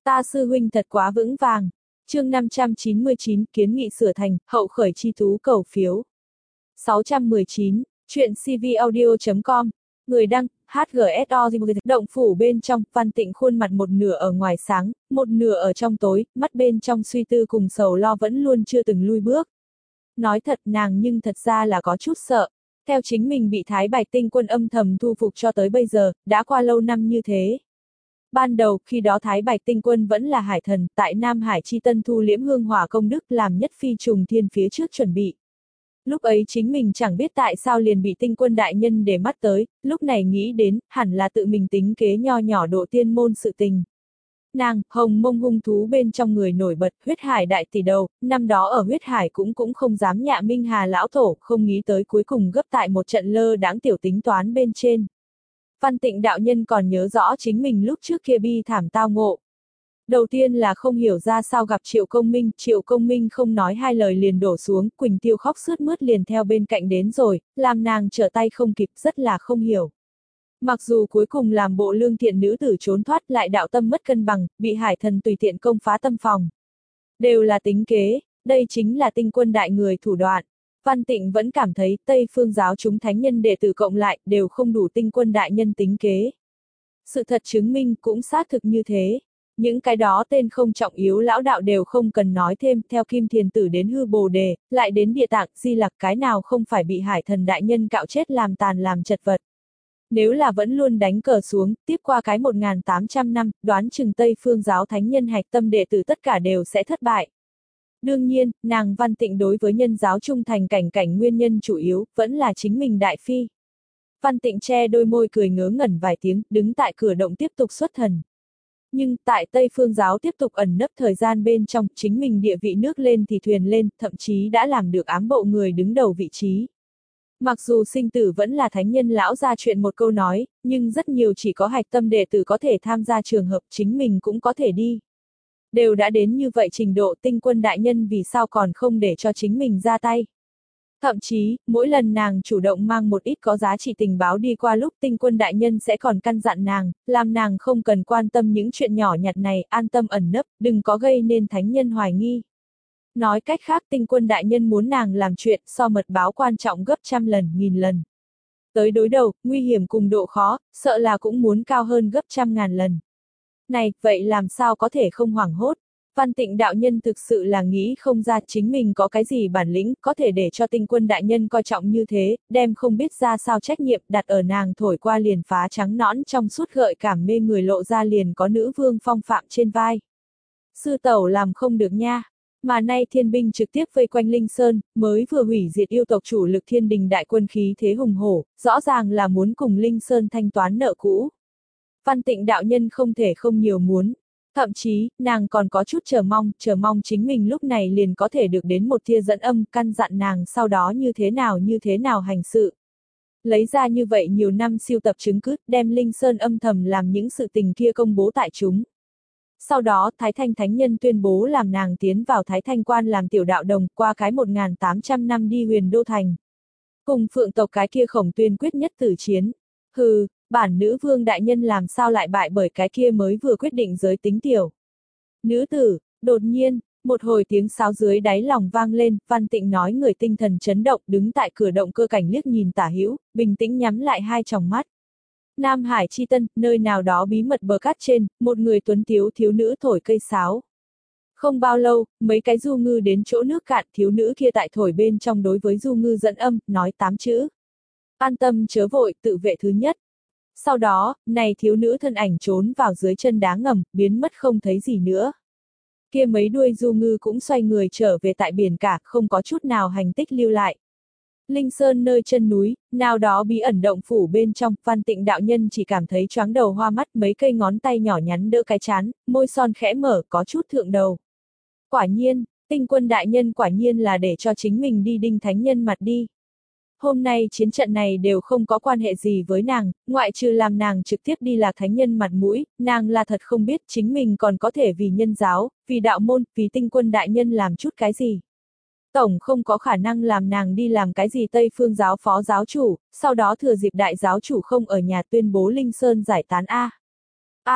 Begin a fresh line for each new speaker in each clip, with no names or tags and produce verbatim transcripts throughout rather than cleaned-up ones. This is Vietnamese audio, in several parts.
Ta sư huynh thật quá vững vàng. Chương năm trăm chín mươi chín, kiến nghị sửa thành, hậu khởi chi tú cầu phiếu. sáu trăm mười chín, chuyện cvaudio chấm com, người đăng, hát giê ét o. Động phủ bên trong, Văn Tịnh khuôn mặt một nửa ở ngoài sáng, một nửa ở trong tối, mắt bên trong suy tư cùng sầu lo vẫn luôn chưa từng lui bước. Nói thật nàng nhưng thật ra là có chút sợ. Theo chính mình bị Thái Bạch Tinh Quân âm thầm thu phục cho tới bây giờ, đã qua lâu năm như thế. Ban đầu, khi đó Thái Bạch Tinh Quân vẫn là hải thần, tại Nam Hải chi tân thu liễm hương hỏa công đức làm nhất phi trùng thiên phía trước chuẩn bị. Lúc ấy chính mình chẳng biết tại sao liền bị Tinh Quân đại nhân để mắt tới, lúc này nghĩ đến, hẳn là tự mình tính kế nho nhỏ độ tiên môn sự tình. Nàng, hồng mông hung thú bên trong người nổi bật, huyết hải đại tỷ đầu, năm đó ở huyết hải cũng cũng không dám nhạ Minh Hà lão tổ, không nghĩ tới cuối cùng gấp tại một trận lơ đãng tiểu tính toán bên trên. Văn Tịnh đạo nhân còn nhớ rõ chính mình lúc trước kia bi thảm tao ngộ. Đầu tiên là không hiểu ra sao gặp Triệu Công Minh, Triệu Công Minh không nói hai lời liền đổ xuống, Quỳnh Tiêu khóc sướt mướt liền theo bên cạnh đến rồi, làm nàng trở tay không kịp, rất là không hiểu. Mặc dù cuối cùng làm bộ lương thiện nữ tử trốn thoát lại đạo tâm mất cân bằng, bị hải thần tùy tiện công phá tâm phòng. Đều là tính kế, đây chính là Tinh Quân đại người thủ đoạn. Văn Tịnh vẫn cảm thấy Tây Phương giáo chúng thánh nhân đệ tử cộng lại đều không đủ Tinh Quân đại nhân tính kế. Sự thật chứng minh cũng xác thực như thế. Những cái đó tên không trọng yếu lão đạo đều không cần nói thêm, theo Kim Thiền Tử đến Hư Bồ Đề, lại đến Địa Tạng, Di Lặc, cái nào không phải bị hải thần đại nhân cạo chết làm tàn làm chật vật. Nếu là vẫn luôn đánh cờ xuống, tiếp qua cái một nghìn tám trăm năm, đoán chừng Tây Phương giáo thánh nhân hạch tâm đệ tử tất cả đều sẽ thất bại. Đương nhiên, nàng Văn Tịnh đối với nhân giáo trung thành cảnh cảnh nguyên nhân chủ yếu, vẫn là chính mình đại phi. Văn Tịnh che đôi môi cười ngớ ngẩn vài tiếng, đứng tại cửa động tiếp tục xuất thần. Nhưng, tại Tây Phương giáo tiếp tục ẩn nấp thời gian bên trong, chính mình địa vị nước lên thì thuyền lên, thậm chí đã làm được ám bộ người đứng đầu vị trí. Mặc dù sinh tử vẫn là thánh nhân lão ra chuyện một câu nói, nhưng rất nhiều chỉ có hạch tâm đệ tử có thể tham gia trường hợp, chính mình cũng có thể đi. Đều đã đến như vậy trình độ, Tinh Quân đại nhân vì sao còn không để cho chính mình ra tay. Thậm chí, mỗi lần nàng chủ động mang một ít có giá trị tình báo đi qua lúc Tinh Quân đại nhân sẽ còn căn dặn nàng, làm nàng không cần quan tâm những chuyện nhỏ nhặt này, an tâm ẩn nấp, đừng có gây nên thánh nhân hoài nghi. Nói cách khác Tinh Quân đại nhân muốn nàng làm chuyện so mật báo quan trọng gấp trăm lần, nghìn lần. Tới đối đầu, nguy hiểm cùng độ khó, sợ là cũng muốn cao hơn gấp trăm ngàn lần. Này, vậy làm sao có thể không hoảng hốt? Văn Tịnh đạo nhân thực sự là nghĩ không ra chính mình có cái gì bản lĩnh, có thể để cho Tinh Quân đại nhân coi trọng như thế, đem không biết ra sao trách nhiệm đặt ở nàng thổi qua liền phá trắng nõn trong suốt gợi cảm mê người lộ ra liền có nữ vương phong phạm trên vai. Sư tẩu làm không được nha. Mà nay thiên binh trực tiếp vây quanh Linh Sơn, mới vừa hủy diệt yêu tộc chủ lực thiên đình đại quân khí thế hùng hổ, rõ ràng là muốn cùng Linh Sơn thanh toán nợ cũ. Văn Tịnh đạo nhân không thể không nhiều muốn. Thậm chí, nàng còn có chút chờ mong, chờ mong chính mình lúc này liền có thể được đến một tia dẫn âm, căn dặn nàng sau đó như thế nào như thế nào hành sự. Lấy ra như vậy nhiều năm siêu tập chứng cứ, đem Linh Sơn âm thầm làm những sự tình kia công bố tại chúng. Sau đó, Thái Thanh Thánh Nhân tuyên bố làm nàng tiến vào Thái Thanh Quan làm tiểu đạo đồng, qua cái một nghìn tám trăm năm đi huyền đô thành. Cùng phượng tộc cái kia Khổng Tuyên quyết nhất tử chiến. Hừ, bản nữ vương đại nhân làm sao lại bại bởi cái kia mới vừa quyết định giới tính tiểu. Nữ tử, đột nhiên, một hồi tiếng sáo dưới đáy lòng vang lên, Văn Tịnh nói người tinh thần chấn động, đứng tại cửa động cơ cảnh liếc nhìn tả hữu, bình tĩnh nhắm lại hai tròng mắt. Nam Hải chi tân, nơi nào đó bí mật bờ cát trên, một người tuấn tiếu thiếu nữ thổi cây sáo. Không bao lâu, mấy cái du ngư đến chỗ nước cạn, thiếu nữ kia tại thổi bên trong đối với du ngư dẫn âm, nói tám chữ. An tâm chớ vội, tự vệ thứ nhất. Sau đó, này thiếu nữ thân ảnh trốn vào dưới chân đá ngầm, biến mất không thấy gì nữa. Kia mấy đuôi du ngư cũng xoay người trở về tại biển cả, không có chút nào hành tích lưu lại. Linh Sơn nơi chân núi, nào đó bí ẩn động phủ bên trong, Văn Tịnh đạo nhân chỉ cảm thấy choáng đầu hoa mắt, mấy cây ngón tay nhỏ nhắn đỡ cái chán, môi son khẽ mở, có chút thượng đầu. Quả nhiên, Tinh Quân đại nhân quả nhiên là để cho chính mình đi đinh thánh nhân mặt đi. Hôm nay chiến trận này đều không có quan hệ gì với nàng, ngoại trừ làm nàng trực tiếp đi lạc thánh nhân mặt mũi, nàng là thật không biết chính mình còn có thể vì nhân giáo, vì đạo môn, vì Tinh Quân đại nhân làm chút cái gì. Tổng không có khả năng làm nàng đi làm cái gì Tây Phương giáo phó giáo chủ, sau đó thừa dịp đại giáo chủ không ở nhà tuyên bố Linh Sơn giải tán A. Ai,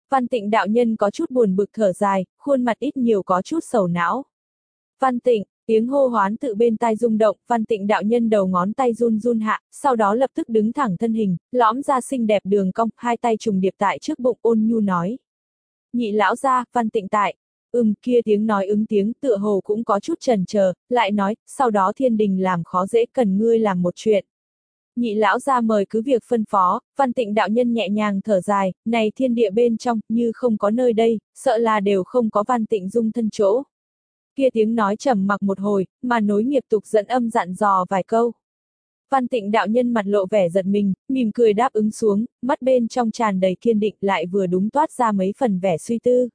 Văn Tịnh đạo nhân có chút buồn bực thở dài, khuôn mặt ít nhiều có chút sầu não. Văn Tịnh, tiếng hô hoán tự bên tai rung động, Văn Tịnh đạo nhân đầu ngón tay run run hạ, sau đó lập tức đứng thẳng thân hình, lõm ra xinh đẹp đường cong, hai tay trùng điệp tại trước bụng ôn nhu nói. Nhị lão gia, Văn Tịnh tại. Ừm, kia tiếng nói ứng tiếng tựa hồ cũng có chút chần chờ, lại nói, sau đó thiên đình làm khó dễ cần ngươi làm một chuyện. Nhị lão gia mời cứ việc phân phó, Văn Tịnh đạo nhân nhẹ nhàng thở dài, này thiên địa bên trong, như không có nơi đây, sợ là đều không có Văn Tịnh dung thân chỗ. Kia tiếng nói trầm mặc một hồi, mà nối nghiệp tục dẫn âm dặn dò vài câu. Văn Tịnh đạo nhân mặt lộ vẻ giật mình, mỉm cười đáp ứng xuống, mắt bên trong tràn đầy kiên định lại vừa đúng toát ra mấy phần vẻ suy tư.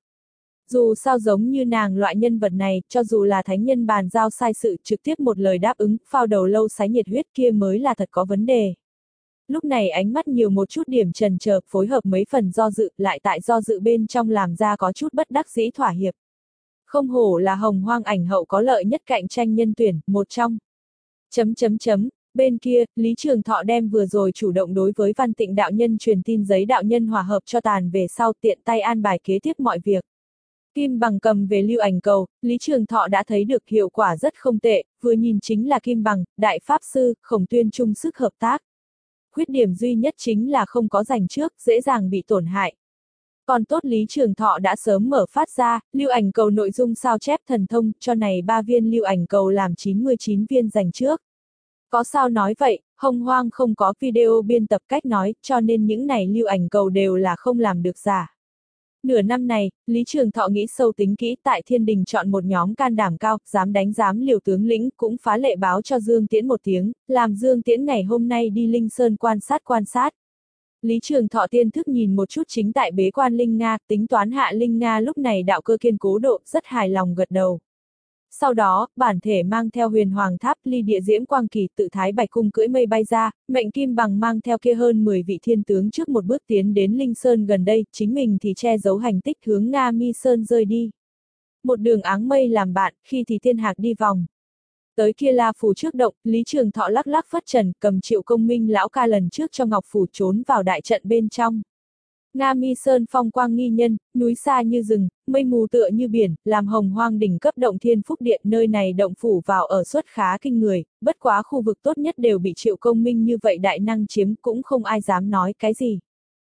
Dù sao giống như nàng loại nhân vật này, cho dù là thánh nhân bàn giao sai sự trực tiếp một lời đáp ứng, phao đầu lâu sái nhiệt huyết kia mới là thật có vấn đề. Lúc này ánh mắt nhiều một chút điểm trần chờ, phối hợp mấy phần do dự, lại tại do dự bên trong làm ra có chút bất đắc dĩ thỏa hiệp. Không hổ là hồng hoang ảnh hậu có lợi nhất cạnh tranh nhân tuyển, một trong. Chấm chấm chấm, bên kia, Lý Trường Thọ đem vừa rồi chủ động đối với Văn Tịnh đạo nhân truyền tin giấy đạo nhân hòa hợp cho tàn về sau tiện tay an bài kế tiếp mọi việc. Kim Bằng cầm về lưu ảnh cầu, Lý Trường Thọ đã thấy được hiệu quả rất không tệ, vừa nhìn chính là Kim Bằng, Đại Pháp Sư, Khổng Tuyên chung sức hợp tác. Khuyết điểm duy nhất chính là không có dành trước, dễ dàng bị tổn hại. Còn tốt Lý Trường Thọ đã sớm mở phát ra, lưu ảnh cầu nội dung sao chép thần thông, cho này ba viên lưu ảnh cầu làm chín mươi chín viên dành trước. Có sao nói vậy, hồng hoang không có video biên tập cách nói, cho nên những này lưu ảnh cầu đều là không làm được giả. Nửa năm này, Lý Trường Thọ nghĩ sâu tính kỹ tại thiên đình chọn một nhóm can đảm cao, dám đánh dám liều tướng lĩnh, cũng phá lệ báo cho Dương Tiễn một tiếng, làm Dương Tiễn ngày hôm nay đi Linh Sơn quan sát quan sát. Lý Trường Thọ tiên thức nhìn một chút chính tại bế quan Linh Nga, tính toán hạ Linh Nga lúc này đạo cơ kiên cố độ, rất hài lòng gật đầu. Sau đó, bản thể mang theo huyền hoàng tháp ly địa diễm quang kỳ tự thái bạch cung cưỡi mây bay ra, mệnh Kim Bằng mang theo kia hơn mười vị thiên tướng trước một bước tiến đến Linh Sơn gần đây, chính mình thì che giấu hành tích hướng Nga Mi Sơn rơi đi. Một đường áng mây làm bạn, khi thì thiên hạc đi vòng. Tới kia La Phủ trước động, Lý Trường Thọ lắc lắc phất trần, cầm Triệu Công Minh lão ca lần trước cho Ngọc Phủ trốn vào đại trận bên trong. Nga Mi Sơn phong quang nghi nhân, núi xa như rừng, mây mù tựa như biển, làm hồng hoang đỉnh cấp động thiên phúc điện, nơi này động phủ vào ở suất khá kinh người, bất quá khu vực tốt nhất đều bị Triệu Công Minh như vậy đại năng chiếm, cũng không ai dám nói cái gì.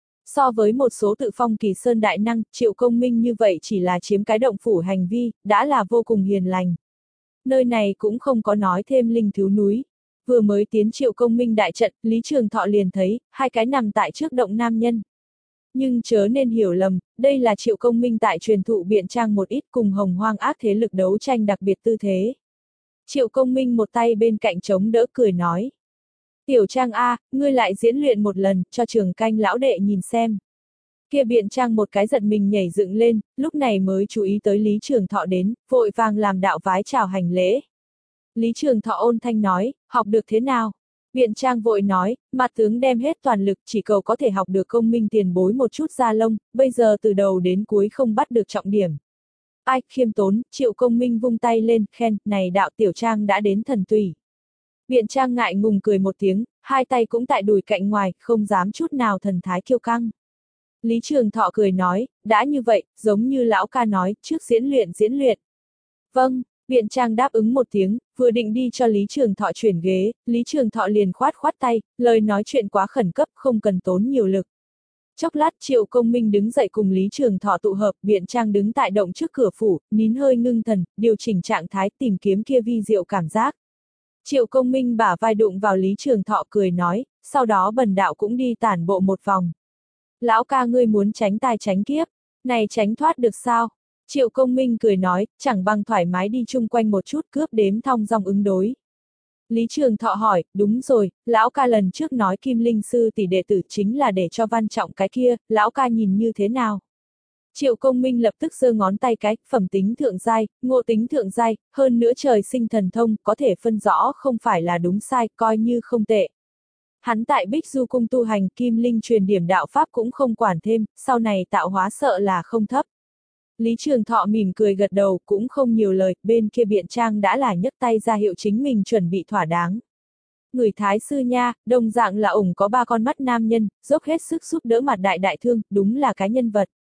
So với một số tự phong kỳ sơn đại năng, Triệu Công Minh như vậy chỉ là chiếm cái động phủ hành vi, đã là vô cùng hiền lành. Nơi này cũng không có nói thêm linh thiếu núi. Vừa mới tiến Triệu Công Minh đại trận, Lý Trường Thọ liền thấy, hai cái nằm tại trước động nam nhân. Nhưng chớ nên hiểu lầm, đây là Triệu Công Minh tại truyền thụ biện trang một ít cùng hồng hoang ác thế lực đấu tranh đặc biệt tư thế. Triệu Công Minh một tay bên cạnh chống đỡ cười nói. Tiểu Trang A, ngươi lại diễn luyện một lần, cho Trường Canh lão đệ nhìn xem. Kia biện trang một cái giật mình nhảy dựng lên, lúc này mới chú ý tới Lý Trường Thọ đến, vội vàng làm đạo vái chào hành lễ. Lý Trường Thọ ôn thanh nói, học được thế nào? Biện trang vội nói, mặt tướng đem hết toàn lực chỉ cầu có thể học được Công Minh tiền bối một chút da lông, bây giờ từ đầu đến cuối không bắt được trọng điểm. Ai, khiêm tốn, Triệu Công Minh vung tay lên, khen, này đạo tiểu trang đã đến thần tùy. Biện trang ngại ngùng cười một tiếng, hai tay cũng tại đùi cạnh ngoài, không dám chút nào thần thái kiêu căng. Lý Trường Thọ cười nói, đã như vậy, giống như lão ca nói, trước diễn luyện diễn luyện. Vâng, biện trang đáp ứng một tiếng, vừa định đi cho Lý Trường Thọ chuyển ghế, Lý Trường Thọ liền khoát khoát tay, lời nói chuyện quá khẩn cấp, không cần tốn nhiều lực. Chốc lát Triệu Công Minh đứng dậy cùng Lý Trường Thọ tụ hợp, biện trang đứng tại động trước cửa phủ, nín hơi ngưng thần, điều chỉnh trạng thái tìm kiếm kia vi diệu cảm giác. Triệu Công Minh bả vai đụng vào Lý Trường Thọ cười nói, sau đó bần đạo cũng đi tản bộ một vòng. Lão ca ngươi muốn tránh tai tránh kiếp, này tránh thoát được sao? Triệu Công Minh cười nói, chẳng bằng thoải mái đi chung quanh một chút cướp đếm thong dong ứng đối. Lý Trường Thọ hỏi, đúng rồi, lão ca lần trước nói Kim Linh Sư tỷ đệ tử chính là để cho văn trọng cái kia, lão ca nhìn như thế nào? Triệu Công Minh lập tức giơ ngón tay cái, phẩm tính thượng giai, ngộ tính thượng giai, hơn nữa trời sinh thần thông, có thể phân rõ không phải là đúng sai, coi như không tệ. Hắn tại Bích Du Cung tu hành Kim Linh truyền điểm đạo pháp cũng không quản thêm, sau này tạo hóa sợ là không thấp. Lý Trường Thọ mỉm cười gật đầu, cũng không nhiều lời, bên kia biện trang đã là nhấc tay ra hiệu chính mình chuẩn bị thỏa đáng. Người Thái Sư nha, đồng dạng là ủng có ba con mắt nam nhân, dốc hết sức giúp đỡ mặt đại đại thương, đúng là cái nhân vật.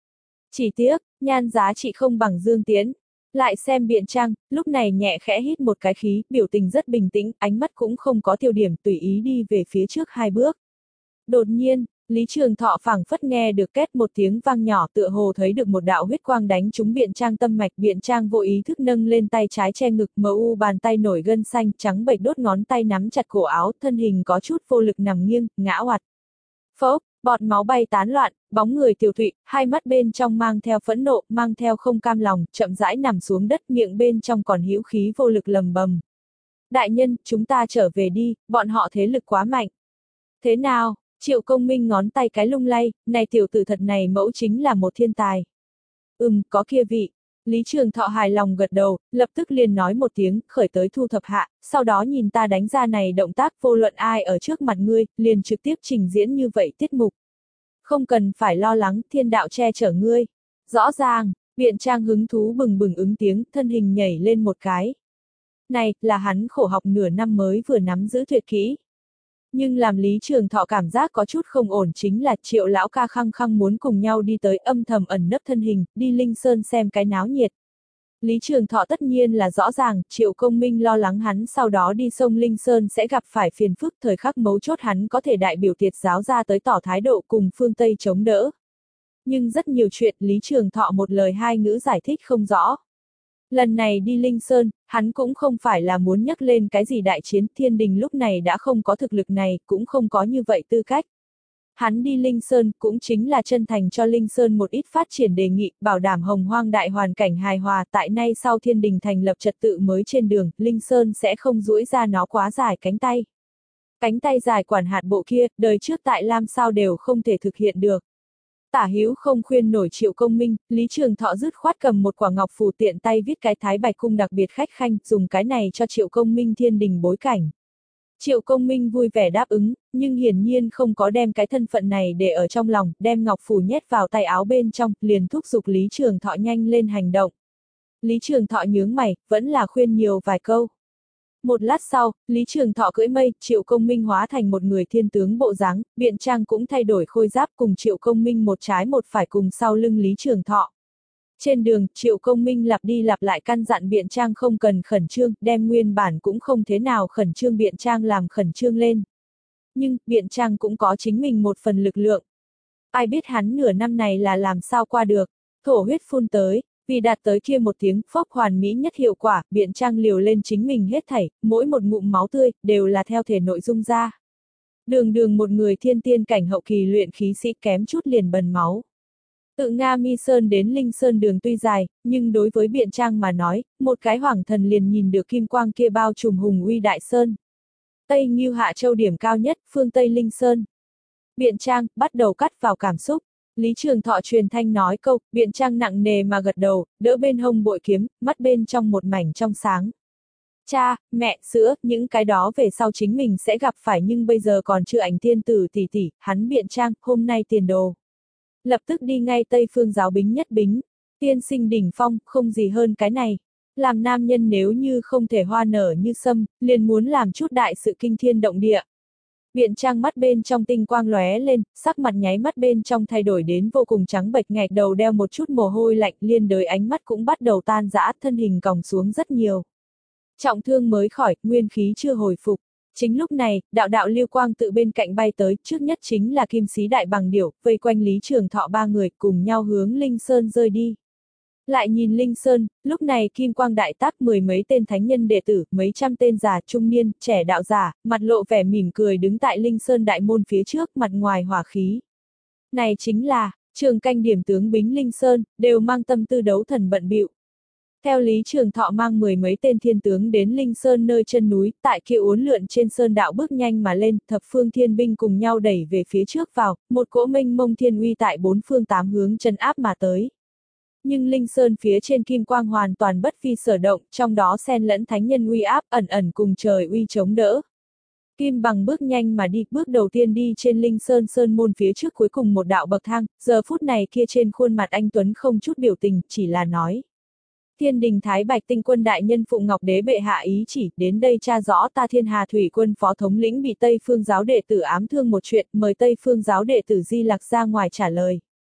Chỉ tiếc, nhan giá trị không bằng Dương Tiễn. Lại xem Biện Trang, lúc này nhẹ khẽ hít một cái khí, biểu tình rất bình tĩnh, ánh mắt cũng không có tiêu điểm, tùy ý đi về phía trước hai bước. Đột nhiên, Lý Trường Thọ phảng phất nghe được két một tiếng vang nhỏ, tựa hồ thấy được một đạo huyết quang đánh trúng Biện Trang tâm mạch. Biện Trang vô ý thức nâng lên tay trái che ngực, mờ u bàn tay nổi gân xanh trắng bệch, đốt ngón tay nắm chặt cổ áo, thân hình có chút vô lực nằm nghiêng, ngã oặt. Phốc, bọt máu bay tán loạn, bóng người Tiểu Thụy, hai mắt bên trong mang theo phẫn nộ, mang theo không cam lòng, chậm rãi nằm xuống đất, miệng bên trong còn hữu khí vô lực lầm bầm. Đại nhân, chúng ta trở về đi, bọn họ thế lực quá mạnh. Thế nào? Triệu Công Minh ngón tay cái lung lay, này tiểu tử thật này mẫu chính là một thiên tài. Ừm, có kia vị. Lý Trường Thọ hài lòng gật đầu, lập tức liền nói một tiếng, khởi tới thu thập hạ, sau đó nhìn ta đánh ra này động tác, vô luận ai ở trước mặt ngươi, liền trực tiếp trình diễn như vậy tiết mục. Không cần phải lo lắng, thiên đạo che chở ngươi. Rõ ràng, Biện Trang hứng thú bừng bừng ứng tiếng, thân hình nhảy lên một cái. Này, là hắn khổ học nửa năm mới vừa nắm giữ tuyệt kỹ. Nhưng làm Lý Trường Thọ cảm giác có chút không ổn chính là Triệu lão ca khăng khăng muốn cùng nhau đi tới, âm thầm ẩn nấp thân hình, đi Linh Sơn xem cái náo nhiệt. Lý Trường Thọ tất nhiên là rõ ràng, Triệu Công Minh lo lắng hắn sau đó đi sông Linh Sơn sẽ gặp phải phiền phức, thời khắc mấu chốt hắn có thể đại biểu Tiệt giáo ra tới tỏ thái độ cùng phương Tây chống đỡ. Nhưng rất nhiều chuyện Lý Trường Thọ một lời hai ngữ giải thích không rõ. Lần này đi Linh Sơn, hắn cũng không phải là muốn nhắc lên cái gì đại chiến, thiên đình lúc này đã không có thực lực này, cũng không có như vậy tư cách. Hắn đi Linh Sơn cũng chính là chân thành cho Linh Sơn một ít phát triển đề nghị, bảo đảm hồng hoang đại hoàn cảnh hài hòa, tại nay sau thiên đình thành lập trật tự mới trên đường, Linh Sơn sẽ không duỗi ra nó quá dài cánh tay. Cánh tay dài quản hạt bộ kia, đời trước tại Lam sao đều không thể thực hiện được. Tả hữu không khuyên nổi Triệu Công Minh, Lý Trường Thọ dứt khoát cầm một quả ngọc phù tiện tay viết cái Thái Bạch Cung đặc biệt khách khanh, dùng cái này cho Triệu Công Minh thiên đình bối cảnh. Triệu Công Minh vui vẻ đáp ứng, nhưng hiển nhiên không có đem cái thân phận này để ở trong lòng, đem ngọc phù nhét vào tay áo bên trong, liền thúc giục Lý Trường Thọ nhanh lên hành động. Lý Trường Thọ nhướng mày, vẫn là khuyên nhiều vài câu. Một lát sau, Lý Trường Thọ cưỡi mây, Triệu Công Minh hóa thành một người thiên tướng bộ dáng, Biện Trang cũng thay đổi khôi giáp cùng Triệu Công Minh một trái một phải cùng sau lưng Lý Trường Thọ. Trên đường, Triệu Công Minh lặp đi lặp lại căn dặn Biện Trang không cần khẩn trương, đem nguyên bản cũng không thế nào khẩn trương Biện Trang làm khẩn trương lên. Nhưng, Biện Trang cũng có chính mình một phần lực lượng. Ai biết hắn nửa năm này là làm sao qua được, thổ huyết phun tới. Vì đạt tới kia một tiếng phốc hoàn mỹ nhất hiệu quả, Biện Trang liều lên chính mình hết thảy, mỗi một ngụm máu tươi, đều là theo thể nội dung ra. Đường đường một người thiên tiên cảnh hậu kỳ luyện khí sĩ kém chút liền bần máu. Tự Nga Mi Sơn đến Linh Sơn đường tuy dài, nhưng đối với Biện Trang mà nói, một cái hoàng thần liền nhìn được kim quang kia bao trùm hùng uy đại sơn. Tây Ngưu Hạ Châu điểm cao nhất, phương Tây Linh Sơn. Biện Trang, bắt đầu cắt vào cảm xúc. Lý Trường Thọ truyền thanh nói câu, Biện Trang nặng nề mà gật đầu, đỡ bên hông bội kiếm, mắt bên trong một mảnh trong sáng. Cha, mẹ, sữa, những cái đó về sau chính mình sẽ gặp phải nhưng bây giờ còn chưa ảnh tiên tử tỷ tỷ, hắn Biện Trang, hôm nay tiền đồ. Lập tức đi ngay Tây Phương giáo bính nhất bính, tiên sinh đỉnh phong, không gì hơn cái này. Làm nam nhân nếu như không thể hoa nở như sâm, liền muốn làm chút đại sự kinh thiên động địa. Biện Trang mắt bên trong tinh quang lóe lên, sắc mặt nháy mắt bên trong thay đổi đến vô cùng trắng bệch, nghẹt đầu đeo một chút mồ hôi lạnh, liên đới ánh mắt cũng bắt đầu tan rã, thân hình còng xuống rất nhiều. Trọng thương mới khỏi, nguyên khí chưa hồi phục. Chính lúc này, đạo đạo lưu quang tự bên cạnh bay tới, trước nhất chính là Kim Sĩ Đại Bằng Điểu, vây quanh Lý Trường Thọ ba người cùng nhau hướng Linh Sơn rơi đi. Lại nhìn Linh Sơn, lúc này kim quang đại tác, mười mấy tên thánh nhân đệ tử, mấy trăm tên già trung niên, trẻ đạo giả, mặt lộ vẻ mỉm cười đứng tại Linh Sơn đại môn phía trước, mặt ngoài hỏa khí. Này chính là, trường canh điểm tướng bính Linh Sơn, đều mang tâm tư đấu thần bận bịu. Theo Lý Trường Thọ mang mười mấy tên thiên tướng đến Linh Sơn nơi chân núi, tại kia uốn lượn trên sơn đạo bước nhanh mà lên, thập phương thiên binh cùng nhau đẩy về phía trước vào, một cỗ mênh mông thiên uy tại bốn phương tám hướng chân áp mà tới. Nhưng Linh Sơn phía trên kim quang hoàn toàn bất phi sở động, trong đó xen lẫn thánh nhân uy áp ẩn ẩn cùng trời uy chống đỡ. Kim Bằng bước nhanh mà đi, bước đầu tiên đi trên Linh Sơn sơn môn phía trước cuối cùng một đạo bậc thang, giờ phút này kia trên khuôn mặt anh Tuấn không chút biểu tình, chỉ là nói. Thiên đình Thái Bạch Tinh Quân đại nhân Phụng Ngọc Đế bệ hạ ý chỉ, đến đây tra rõ ta Thiên Hà Thủy Quân phó thống lĩnh bị Tây Phương giáo đệ tử ám thương một chuyện, mời Tây Phương giáo đệ tử Di Lặc ra ngoài trả lời.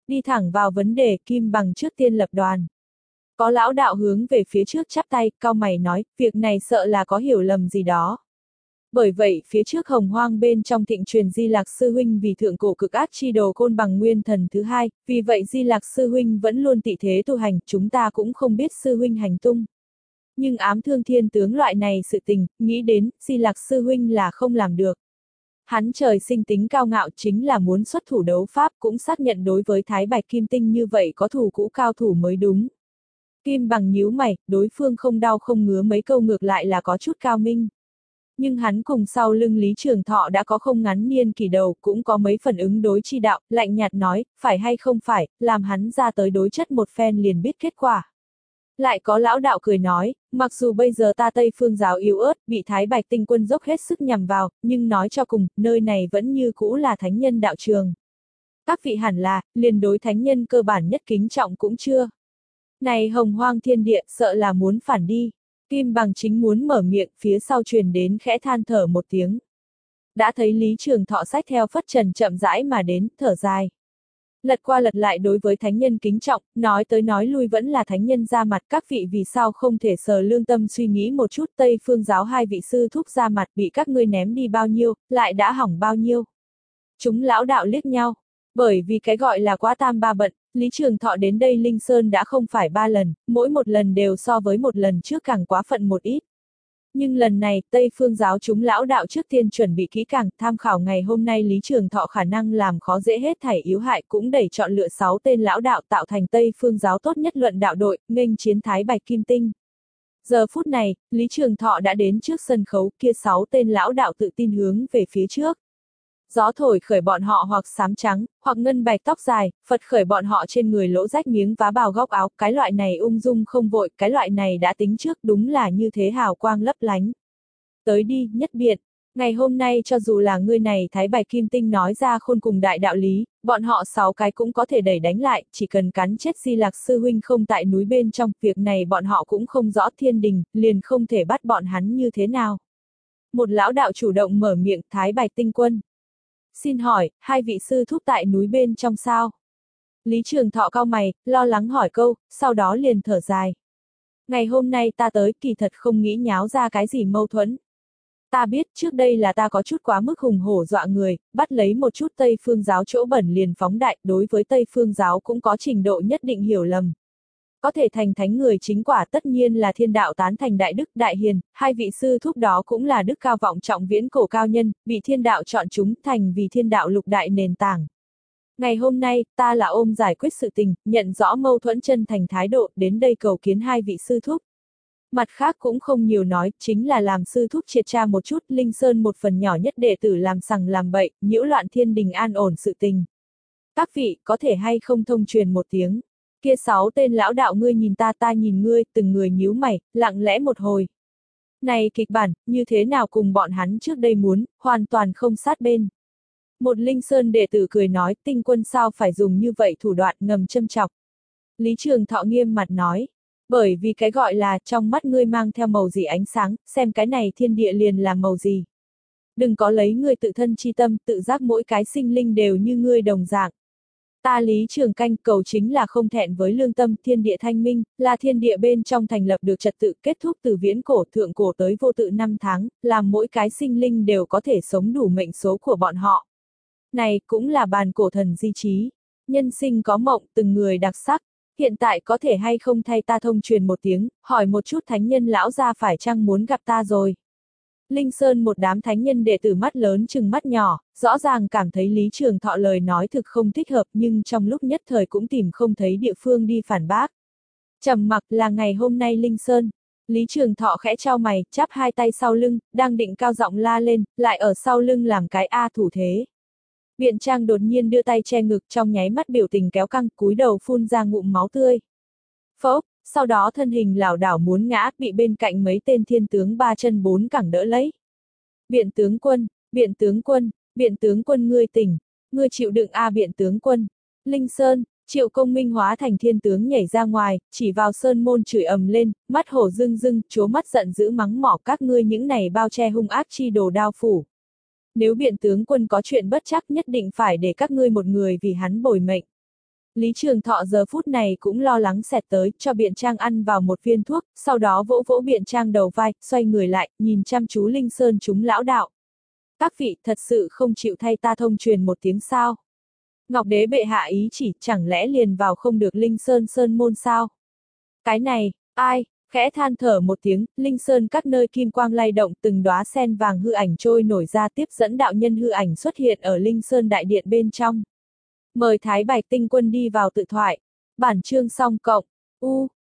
Đi thẳng vào vấn đề, Kim Bằng trước tiên lập đoàn. Có lão đạo hướng về phía trước chắp tay, cau mày nói, việc này sợ là có hiểu lầm gì đó. Bởi vậy, phía trước Hồng Hoang bên trong thịnh truyền Di Lạc Sư Huynh vì thượng cổ cực ác chi đồ Côn Bằng nguyên thần thứ hai, vì vậy Di Lạc Sư Huynh vẫn luôn tị thế tu hành, chúng ta cũng không biết Sư Huynh hành tung. Nhưng ám thương thiên tướng loại này sự tình, nghĩ đến, Di Lạc Sư Huynh là không làm được. Hắn trời sinh tính cao ngạo chính là muốn xuất thủ đấu pháp cũng xác nhận đối với Thái Bạch Kim Tinh như vậy có thủ cũ cao thủ mới đúng. Kim Bằng nhíu mày, đối phương không đau không ngứa mấy câu ngược lại là có chút cao minh. Nhưng hắn cùng sau lưng Lý Trường Thọ đã có không ngắn niên kỳ đầu, cũng có mấy phần ứng đối chi đạo, lạnh nhạt nói, phải hay không phải, làm hắn ra tới đối chất một phen liền biết kết quả. Lại có lão đạo cười nói, mặc dù bây giờ ta Tây Phương giáo yếu ớt, bị Thái Bạch Tinh quân dốc hết sức nhằm vào, nhưng nói cho cùng, nơi này vẫn như cũ là thánh nhân đạo trường. Các vị hẳn là, liền đối thánh nhân cơ bản nhất kính trọng cũng chưa. Này Hồng Hoang thiên địa, sợ là muốn phản đi. Kim Bằng chính muốn mở miệng, phía sau truyền đến khẽ than thở một tiếng. Đã thấy Lý Trường Thọ xách theo phất trần chậm rãi mà đến, thở dài. Lật qua lật lại đối với thánh nhân kính trọng, nói tới nói lui vẫn là thánh nhân ra mặt, các vị vì sao không thể sờ lương tâm suy nghĩ một chút, Tây Phương giáo hai vị sư thúc ra mặt bị các ngươi ném đi bao nhiêu, lại đã hỏng bao nhiêu. Chúng lão đạo liếc nhau, bởi vì cái gọi là quá tam ba bận, Lý Trường Thọ đến đây Linh Sơn đã không phải ba lần, mỗi một lần đều so với một lần trước càng quá phận một ít. Nhưng lần này, Tây Phương giáo chúng lão đạo trước tiên chuẩn bị kỹ càng, tham khảo ngày hôm nay Lý Trường Thọ khả năng làm khó dễ hết thảy yếu hại cũng đẩy chọn lựa sáu tên lão đạo tạo thành Tây Phương giáo tốt nhất luận đạo đội, nghênh chiến Thái Bạch Kim Tinh. Giờ phút này, Lý Trường Thọ đã đến trước sân khấu, kia sáu tên lão đạo tự tin hướng về phía trước. Gió thổi khởi bọn họ hoặc xám trắng, hoặc ngân bạch tóc dài, phật khởi bọn họ trên người lỗ rách miếng vá bào góc áo, cái loại này ung dung không vội, cái loại này đã tính trước đúng là như thế hào quang lấp lánh. Tới đi, nhất biện. Ngày hôm nay cho dù là ngươi này Thái Bạch Kim Tinh nói ra khôn cùng đại đạo lý, bọn họ sáu cái cũng có thể đẩy đánh lại, chỉ cần cắn chết Di Lạc Sư Huynh không tại núi bên trong, việc này bọn họ cũng không rõ thiên đình, liền không thể bắt bọn hắn như thế nào. Một lão đạo chủ động mở miệng, Thái Bạch Tinh Quân. Xin hỏi, hai vị sư thúc tại núi bên trong sao? Lý Trường Thọ cau mày, lo lắng hỏi câu, sau đó liền thở dài. Ngày hôm nay ta tới kỳ thật không nghĩ nháo ra cái gì mâu thuẫn. Ta biết trước đây là ta có chút quá mức hùng hổ dọa người, bắt lấy một chút Tây Phương giáo chỗ bẩn liền phóng đại, đối với Tây Phương giáo cũng có trình độ nhất định hiểu lầm. Có thể thành thánh người chính quả tất nhiên là thiên đạo tán thành đại đức đại hiền, hai vị sư thúc đó cũng là đức cao vọng trọng viễn cổ cao nhân, bị thiên đạo chọn chúng thành vì thiên đạo lục đại nền tảng. Ngày hôm nay, ta là ôm giải quyết sự tình, nhận rõ mâu thuẫn chân thành thái độ, đến đây cầu kiến hai vị sư thúc. Mặt khác cũng không nhiều nói, chính là làm sư thúc triệt tra một chút, Linh Sơn một phần nhỏ nhất đệ tử làm sằng làm bậy, nhiễu loạn thiên đình an ổn sự tình. Các vị, có thể hay không thông truyền một tiếng. Kia sáu tên lão đạo ngươi nhìn ta ta nhìn ngươi, từng người nhíu mày, lặng lẽ một hồi. Này kịch bản, như thế nào cùng bọn hắn trước đây muốn, hoàn toàn không sát bên. Một Linh Sơn đệ tử cười nói, Tinh Quân sao phải dùng như vậy thủ đoạn ngầm châm chọc. Lý Trường Thọ nghiêm mặt nói, bởi vì cái gọi là trong mắt ngươi mang theo màu gì ánh sáng, xem cái này thiên địa liền là màu gì. Đừng có lấy ngươi tự thân chi tâm, tự giác mỗi cái sinh linh đều như ngươi đồng dạng. Ta Lý Trường Canh cầu chính là không thẹn với lương tâm, thiên địa thanh minh, là thiên địa bên trong thành lập được trật tự, kết thúc từ viễn cổ thượng cổ tới vô tự năm tháng, làm mỗi cái sinh linh đều có thể sống đủ mệnh số của bọn họ. Này cũng là bàn cổ thần di trí. Nhân sinh có mộng, từng người đặc sắc. Hiện tại có thể hay không thay ta thông truyền một tiếng, hỏi một chút thánh nhân lão gia phải chăng muốn gặp ta rồi. Linh Sơn một đám thánh nhân đệ tử mắt lớn chừng mắt nhỏ, rõ ràng cảm thấy Lý Trường Thọ lời nói thực không thích hợp nhưng trong lúc nhất thời cũng tìm không thấy địa phương đi phản bác. Trầm mặc là ngày hôm nay Linh Sơn. Lý Trường Thọ khẽ trao mày, chắp hai tay sau lưng, đang định cao giọng la lên, lại ở sau lưng làm cái A thủ thế. Biện Trang đột nhiên đưa tay che ngực trong nháy mắt biểu tình kéo căng, cúi đầu phun ra ngụm máu tươi. Phốc, sau đó thân hình lảo đảo muốn ngã, bị bên cạnh mấy tên thiên tướng ba chân bốn cẳng đỡ lấy. Biện tướng quân, biện tướng quân, biện tướng quân ngươi tỉnh, ngươi chịu đựng a biện tướng quân. Linh Sơn, Triệu Công Minh hóa thành thiên tướng nhảy ra ngoài, chỉ vào sơn môn chửi ầm lên, mắt hổ rưng rưng, trố mắt giận dữ mắng mỏ các ngươi những này bao che hung ác chi đồ đao phủ. Nếu biện tướng quân có chuyện bất chắc nhất định phải để các ngươi một người vì hắn bồi mệnh. Lý Trường Thọ giờ phút này cũng lo lắng xẹt tới, cho Biện Trang ăn vào một viên thuốc, sau đó vỗ vỗ Biện Trang đầu vai, xoay người lại, nhìn chăm chú Linh Sơn chúng lão đạo. Các vị thật sự không chịu thay ta thông truyền một tiếng sao? Ngọc Đế bệ hạ ý chỉ, chẳng lẽ liền vào không được Linh Sơn Sơn môn sao? Cái này, ai? Khẽ than thở một tiếng, Linh Sơn các nơi kim quang lay động, từng đóa sen vàng hư ảnh trôi nổi ra, tiếp dẫn đạo nhân hư ảnh xuất hiện ở Linh Sơn đại điện bên trong. Mời Thái Bạch Tinh Quân đi vào tự thoại. Bản chương xong cộng. U.